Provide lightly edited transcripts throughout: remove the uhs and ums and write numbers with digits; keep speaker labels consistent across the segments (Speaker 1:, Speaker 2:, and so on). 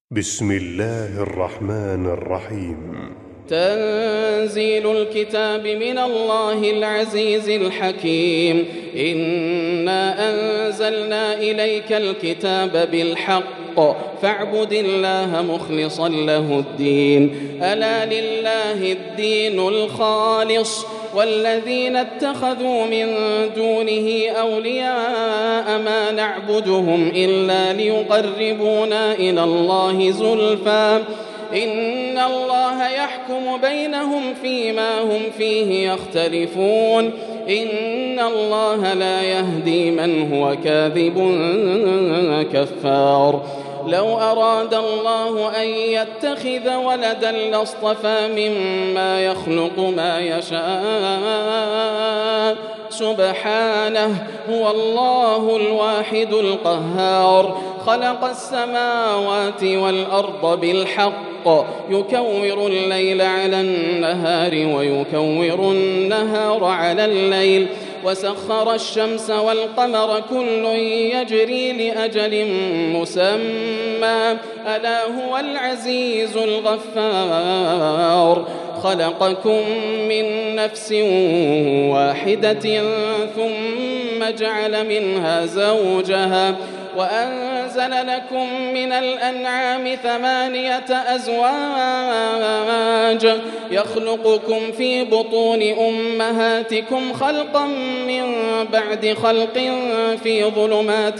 Speaker 1: بسم الله الرحمن الرحيم.
Speaker 2: تنزيل الكتاب من الله العزيز الحكيم. إنا أنزلنا إليك الكتاب بالحق فاعبد الله مخلصا له الدين. ألا لله الدين الخالص والذين اتخذوا من دونه أولياء ما نعبدهم إلا ليقربونا إلى الله زلفى إن الله يحكم بينهم فيما هم فيه يختلفون. إن الله لا يهدي من هو كاذب كفار. لو أراد الله أن يتخذ ولدا لاصطفى مما يخلق ما يشاء سبحانه هو الله الواحد القهار. خلق السماوات والأرض بالحق يكور الليل على النهار ويكور النهار على الليل وسخر الشمس والقمر كل يجري لأجل مسمى ألا هو العزيز الغفار. خلقكم من نفس واحدة ثم جعل منها زوجها وأنزل لكم من الأنعام 8 أزواج يخلقكم في بطون أمهاتكم خلقا من بعد خلق في ظلمات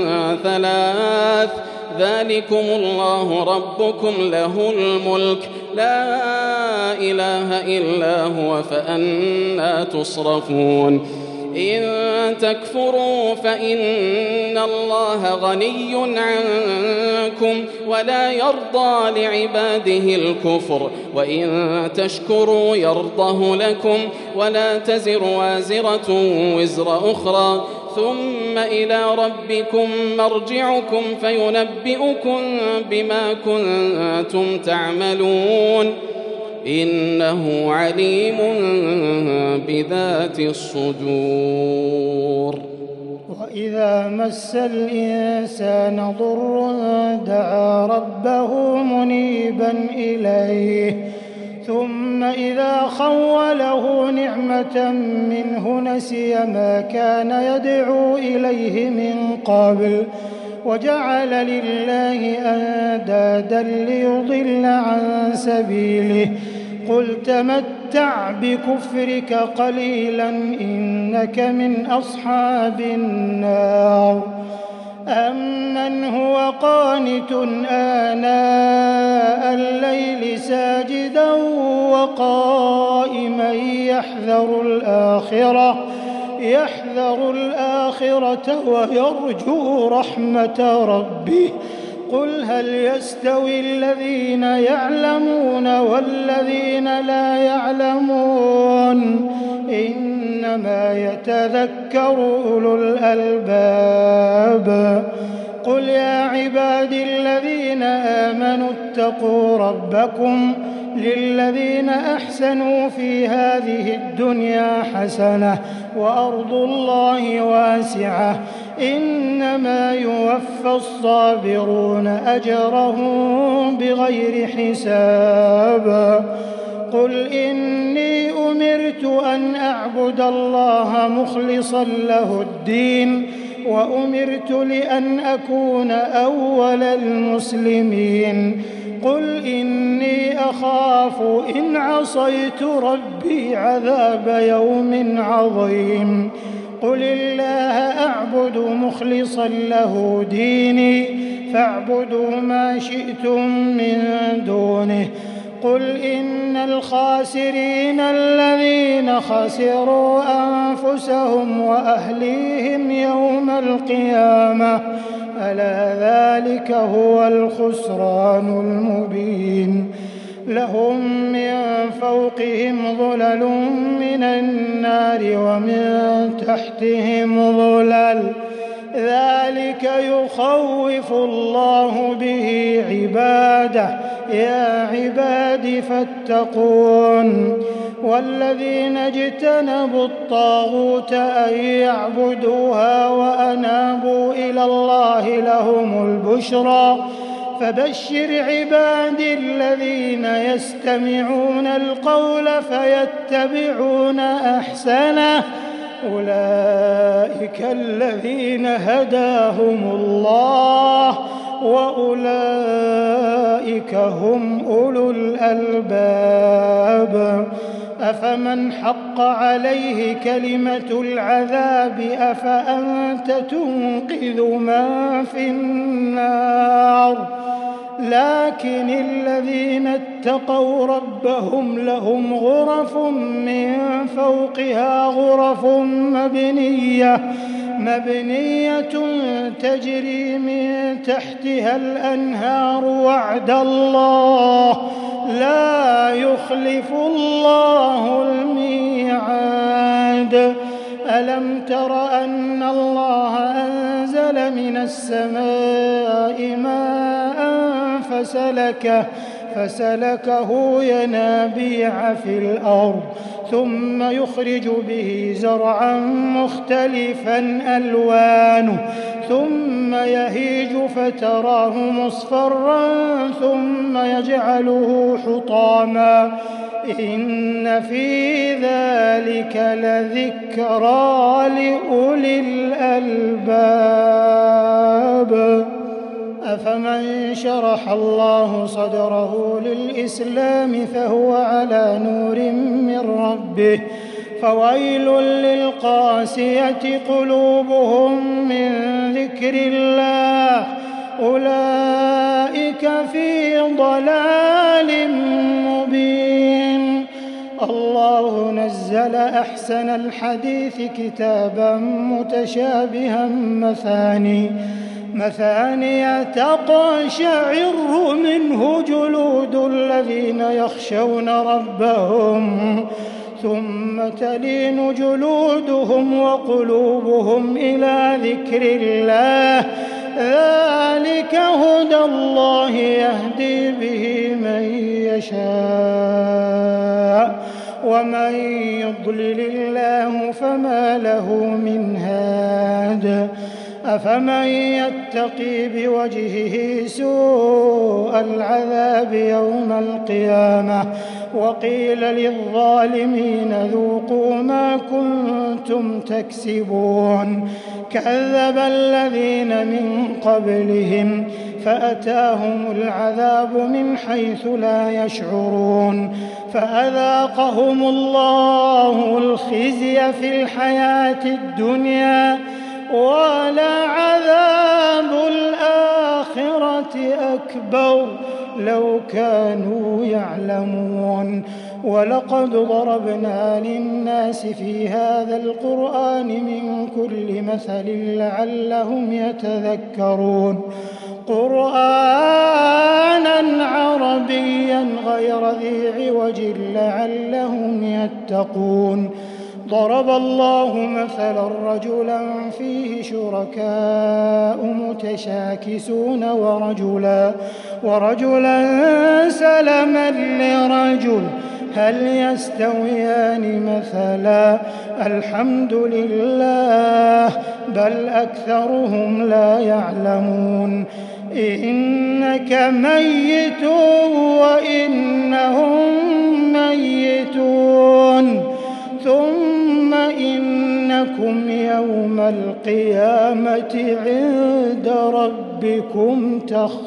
Speaker 2: 3 ذلكم الله ربكم له الملك لا إله إلا هو فأنى تصرفون. إن تكفروا فإن الله غني عنكم ولا يرضى لعباده الكفر وإن تشكروا يرضه لكم ولا تزر وازرة وزر أخرى ثم إلى ربكم مرجعكم فينبئكم بما كنتم تعملون إنه عليم بذات الصدور.
Speaker 3: وإذا مس الإنسان ضر دعا ربه منيبا إليه ثم إذا خوله نعمة منه نسي ما كان يدعو إليه من قبل وجعل لله أندادا ليضل عن سبيله قل تمتع بكفرك قليلا إنك من أصحاب النار. أمن هو قانت آناء الليل ساجدا وقائما يحذر الآخرة ويرجو رحمة ربه قل هل يستوي الذين يعلمون والذين لا يعلمون إنما يتذكر أولو الألباب. قل يا عبادي الذين آمنوا اتقوا ربكم للذين أحسنوا في هذه الدنيا حسنة وأرض الله واسعة إنما يوفى الصابرون أجرهم بغير حساب. قل إني أمرت أن أعبد الله مخلصا له الدين وأمرت لأن أكون أول المسلمين. قل إني أخاف إن عصيت ربي عذاب يوم عظيم. قل الله أعبد مخلصا له ديني فاعبدوا ما شئتم من دونه. قل إن الخاسرين الذين خسروا أنفسهم وأهليهم يوم القيامة ألا ذلك هو الخسران المبين. لهم من فوقهم ظلل من النار ومن تحتهم ظلل ذلك يخوف الله به عباده يا عباد فاتقون. والذين اجتنبوا الطاغوت أن يعبدوها وأنابوا إلى الله لهم البشرى فبشر عبادي الذين يستمعون القول فيتبعون أحسنه أولئك الذين هداهم الله وأولئك هم أولو الألباب أفمن حق عليه كلمة العذاب أفأنت تنقذ من في النار لكن الذين اتقوا ربهم لهم غرف من فوقها غرف مبنية تجري من تحتها الأنهار وعد الله لا يخلف الله الميعاد ألم تر أن الله أنزل من السماء ماء فسلكه ينابيع في الأرض ثم يخرج به زرعا مختلفا ألوانه ثم يهيج فتراه مصفرا ثم يجعله حطاما إن في ذلك لذكرى لأولي الألباب أفمن شرح الله صدره للإسلام فهو على نور من ربه فويل للقاسية قلوبهم من ذكر الله أولئك في ضلال مبين الله نزل أحسن الحديث كتابا متشابها مثاني تقشعر منه جلود الذين يخشون ربهم ثم تلين جلودهم وقلوبهم إلى ذكر الله ذلك هدى الله يهدي به من يشاء ومن يضلل الله فما له من هاد أفمن يتقي بوجهه سوء العذاب يوم القيامة وقيل للظالمين ذوقوا ما كنتم تكسبون كذب الذين من قبلهم فأتاهم العذاب من حيث لا يشعرون فأذاقهم الله الخزي في الحياة الدنيا ولعذاب الآخرة أكبر لو كانوا يعلمون ولقد ضربنا للناس في هذا القرآن من كل مثل لعلهم يتذكرون قرآنا عربيا غير ذي عوج لعلهم يتقون ضرب الله مثلا رجلا فيه شركاء متشاكسون ورجلا سلما لرجل هل يستويان مثلا الحمد لله بل أكثرهم لا يعلمون إنك ميت وإنهم ميتون ثم إنكم يوم القيامة عند ربكم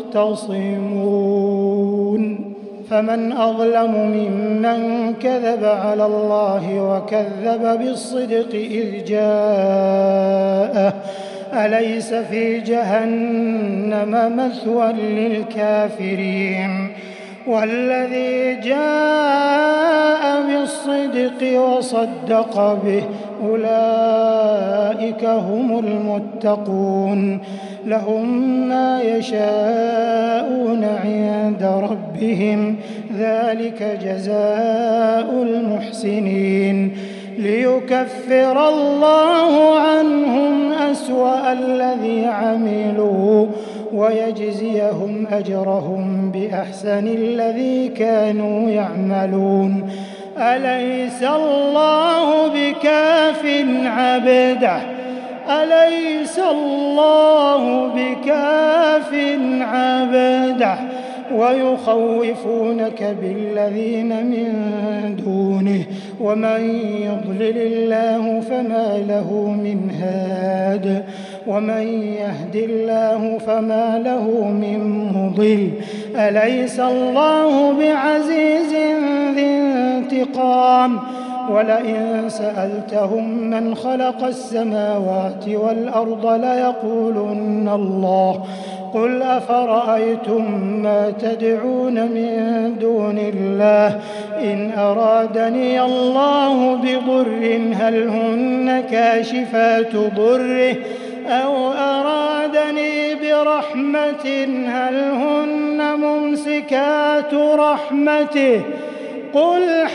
Speaker 3: تختصمون فمن أظلم ممن كذب على الله وكذب بالصدق إذ جاءه أليس في جهنم مثوى للكافرين والذي جاء بالصدق وصدق به أولئك هم المتقون لهم ما يشاءون عند ربهم ذلك جزاء المحسنين ليكفر الله عنهم أسوأ الذي عملوا ويجزيهم أجرهم بأحسن الذي كانوا يعملون أليس الله بكاف عبده أليس الله بكاف عبده ويخوفونك بالذين من دونه ومن يضلل الله فما له من هاد ومن يهد الله فما له من مضل أليس الله بعزيز ذي انتقام ولئن سألتهم من خلق السماوات والأرض ليقولن الله قل أفرأيتم ما تدعون من دون الله إن أرادني الله بضر هل هن كاشفات ضره أو أرادني برحمة هل هن ممسكات رحمته قل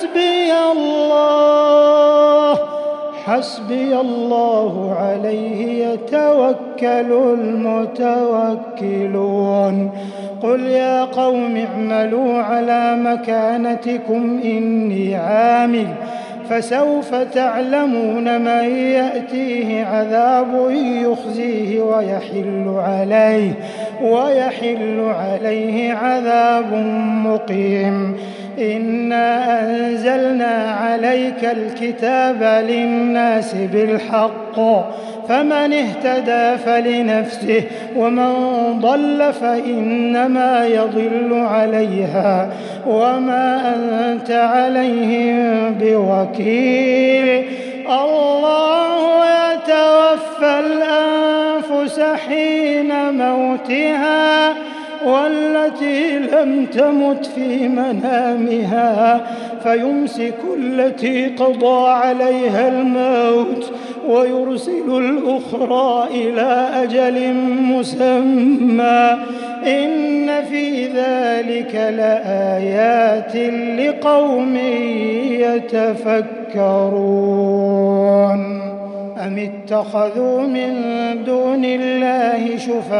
Speaker 3: حسبي الله عليه يتوكل المتوكلون قل يا قوم اعملوا على مكانتكم إني عامل فسوف تعلمون من يأتيه عذاب يخزيه ويحل عليه عذاب مقيم إنا أنزلنا عليك الكتاب للناس بالحق فمن اهتدى فلنفسه ومن ضل فإنما يضل عليها وما أنت عليهم بوكيل الله يتوفى الأنفس حين موتها والتي لم تمت في منامها فيمسك التي قضى عليها الموت ويرسل الأخرى إلى أجل مسمى إن في ذلك لآيات لقوم يتفكرون أم اتخذوا من دون الله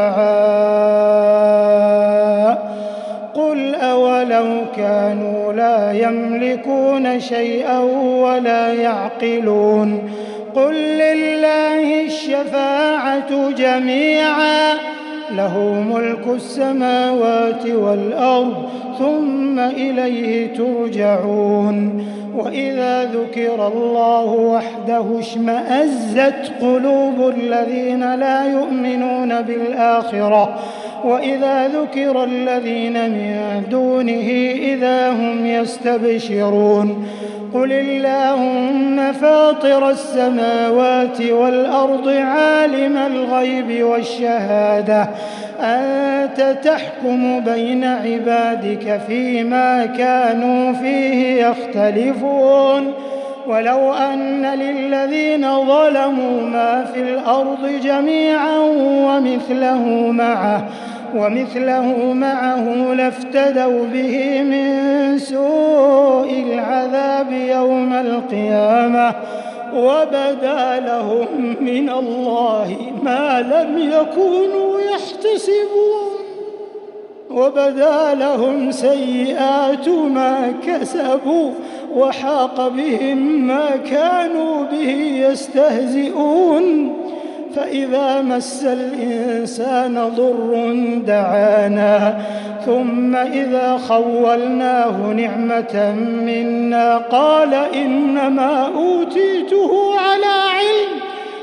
Speaker 3: شفعاء قل أولو كانوا لا يملكون شيئا ولا يعقلون قل لله الشفاعة جميعا له ملك السماوات والأرض ثم إليه ترجعون وإذا ذكر الله وحده اشمأزت قلوب الذين لا يؤمنون بالآخرة وإذا ذكر الذين من دونه إذا هم يستبشرون قل اللهم فاطر السماوات والأرض عالم الغيب والشهادة أنت تحكم بين عبادك فيما كانوا فيه يختلفون ولو أن للذين ظلموا ما في الأرض جميعا ومثله معه لافتدوا به من سوء العذاب يوم القيامة وبدا لهم من الله ما لم يكونوا يحتسبون وبدا لهم سيئات ما كسبوا وحاق بهم ما كانوا به يستهزئون فإذا مس الإنسان ضر دعانا ثم إذا خولناه نعمة منا قال إنما أوتيته على علم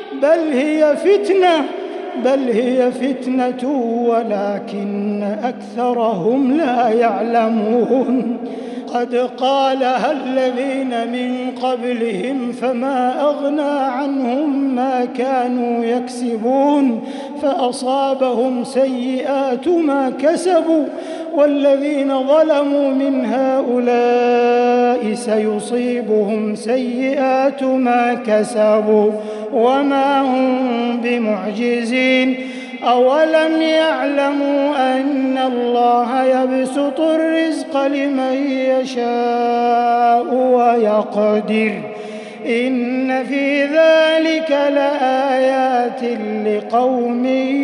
Speaker 3: بل هي فتنة ولكن أكثرهم لا يعلمون قد قالها الذين من قبلهم فما أغنى عنهم ما كانوا يكسبون فأصابهم سيئات ما كسبوا والذين ظلموا من هؤلاء سيصيبهم سيئات ما كسبوا وما هم بمعجزين أولم يعلموا أن الله يبسط الرزق لمن يشاء ويقدر إن في ذلك لآيات لقوم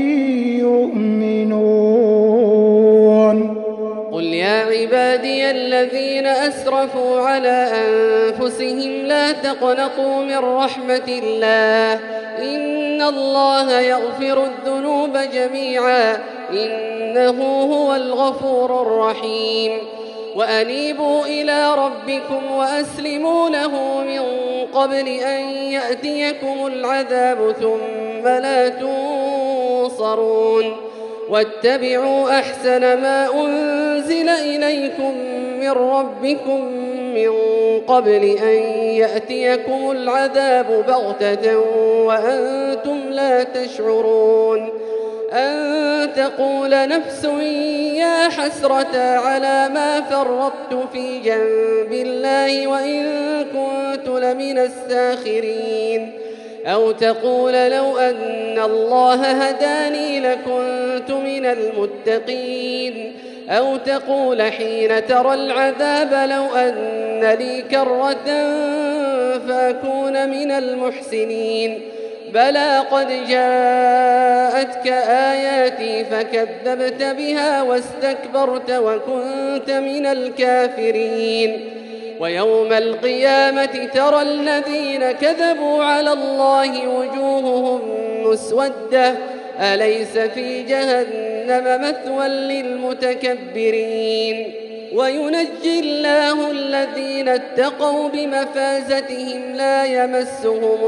Speaker 3: يؤمنون
Speaker 2: قل يا عبادي الذين أسرفوا على أنفسهم لا تقنطوا من رحمة الله إن
Speaker 4: الله يغفر الذنوب جميعا إنه هو الغفور الرحيم وأنيبوا إلى ربكم وأسلموا له من قبل أن يأتيكم العذاب ثم لا تنصرون واتبعوا أحسن ما أنزل إليكم من ربكم من قبل أن يأتيكم العذاب بغتة وأنتم لا تشعرون أن تقول نفس يا حسرة على ما فرطت في جنب الله وإن كنت لمن الساخرين أو تقول لو أن الله هداني لكنت من المتقين أو تقول حين ترى العذاب لو أن لي كرة فأكون من المحسنين بلى قد جاءتك آياتي فكذبت بها واستكبرت وكنت من الكافرين ويوم القيامة ترى الذين كذبوا على الله وجوههم مسودة أليس في جهنم مثوى للمتكبرين وينجي الله الذين اتقوا بمفازتهم لا يمسهم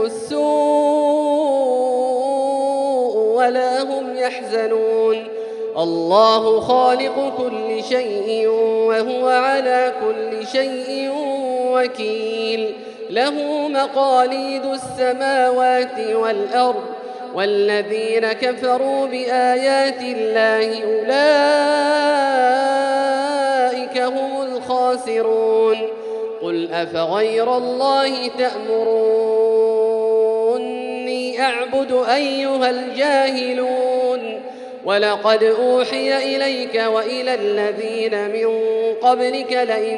Speaker 4: السوء ولا هم يحزنون الله خالق كل شيء وهو على كل شيء وكيل له مقاليد السماوات والأرض والذين كفروا بآيات الله أولئك هم الخاسرون قل أفغير الله تأمروني أعبد أيها الجاهلون ولقد أوحي إليك وإلى الذين من قبلك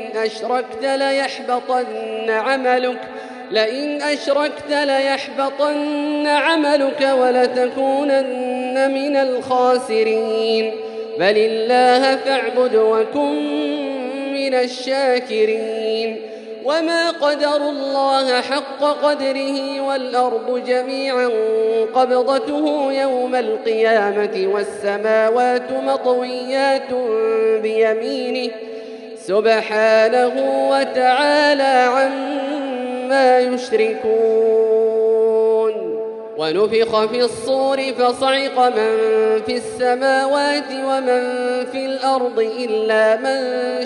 Speaker 4: لئن أشركت ليحبطن عملك ولتكونن من الخاسرين بل الله فاعبد وكن من الشاكرين وما قدروا الله حق قدره والأرض جميعا قبضته يوم القيامة والسماوات مطويات بيمينه سبحانه وتعالى عما يشركون ونفخ في الصور فصعق من في السماوات ومن في الأرض إلا من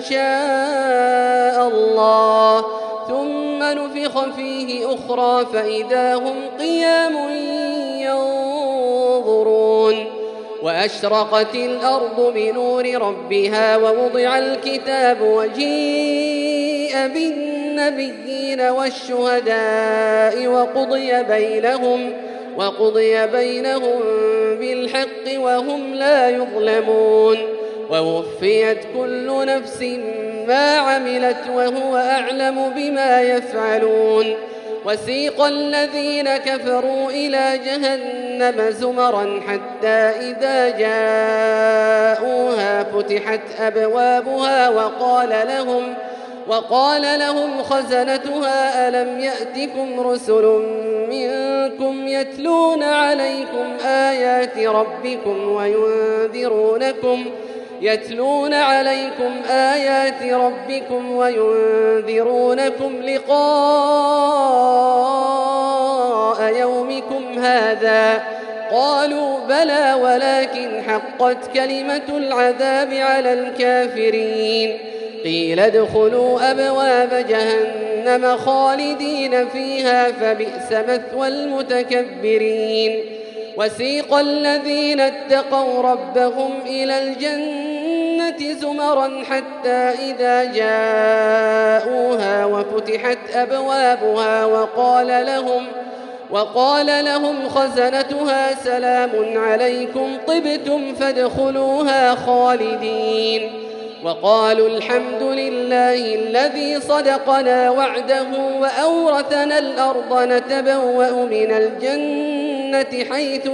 Speaker 4: شاء الله ثم نفخ فيه أخرى فإذا هم قيام ينظرون وأشرقت الأرض بنور ربها ووضع الكتاب وجيء بالنبيين والشهداء وقضي بينهم بالحق وهم لا يظلمون ووفيت كل نفس ما عملت وهو أعلم بما يفعلون وسيق الذين كفروا إلى جهنم زمرا حتى إذا جاءوها فتحت أبوابها وقال لهم خزنتها ألم يأتكم رسل منكم يتلون عليكم آيات ربكم وينذرونكم لقاء يومكم هذا قالوا بلى ولكن حقت كلمة العذاب على الكافرين قيل ادخلوا أبواب جهنم خالدين فيها فبئس مثوى المتكبرين وسيق الذين اتقوا ربهم إلى الجنة زمرا حتى إذا جاءوها وفتحت أبوابها وقال لهم خزنتها سلام عليكم طبتم فادخلوها خالدين وقالوا الحمد لله الذي صدقنا وعده وأورثنا الأرض نتبوأ من الجنة حيث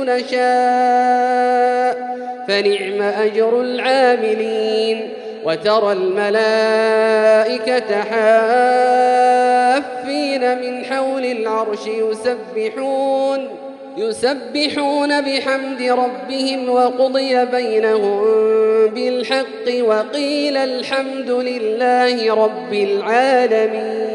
Speaker 4: نشاء فنعم أجر العاملين وترى الملائكة حافين من حول العرش يسبحون بحمد ربهم وقضي بينهم بالحق وقيل الحمد لله رب العالمين.